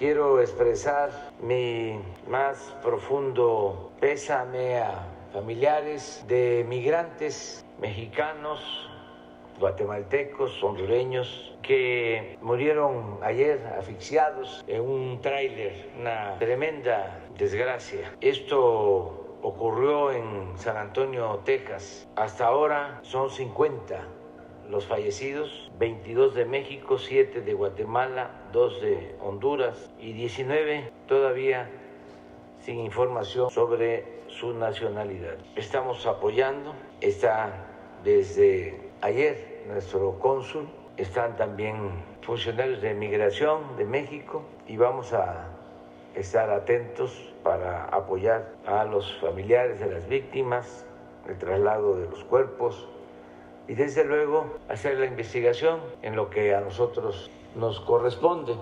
quiero expresar mi más profundo pésame a familiares de migrantes mexicanos, guatemaltecos, hondureños, que murieron ayer asfixiados en un tráiler, una tremenda desgracia. Esto ocurrió en San Antonio, Texas. Hasta ahora son 50 los fallecidos, 22 de México, 7 de Guatemala, 2 de Honduras y 19 todavía sin información sobre su nacionalidad. Estamos apoyando, está desde ayer nuestro cónsul, están también funcionarios de migración de México y vamos a estar atentos para apoyar a los familiares de las víctimas, el traslado de los cuerpos y desde luego hacer la investigación en lo que a nosotros nos corresponde.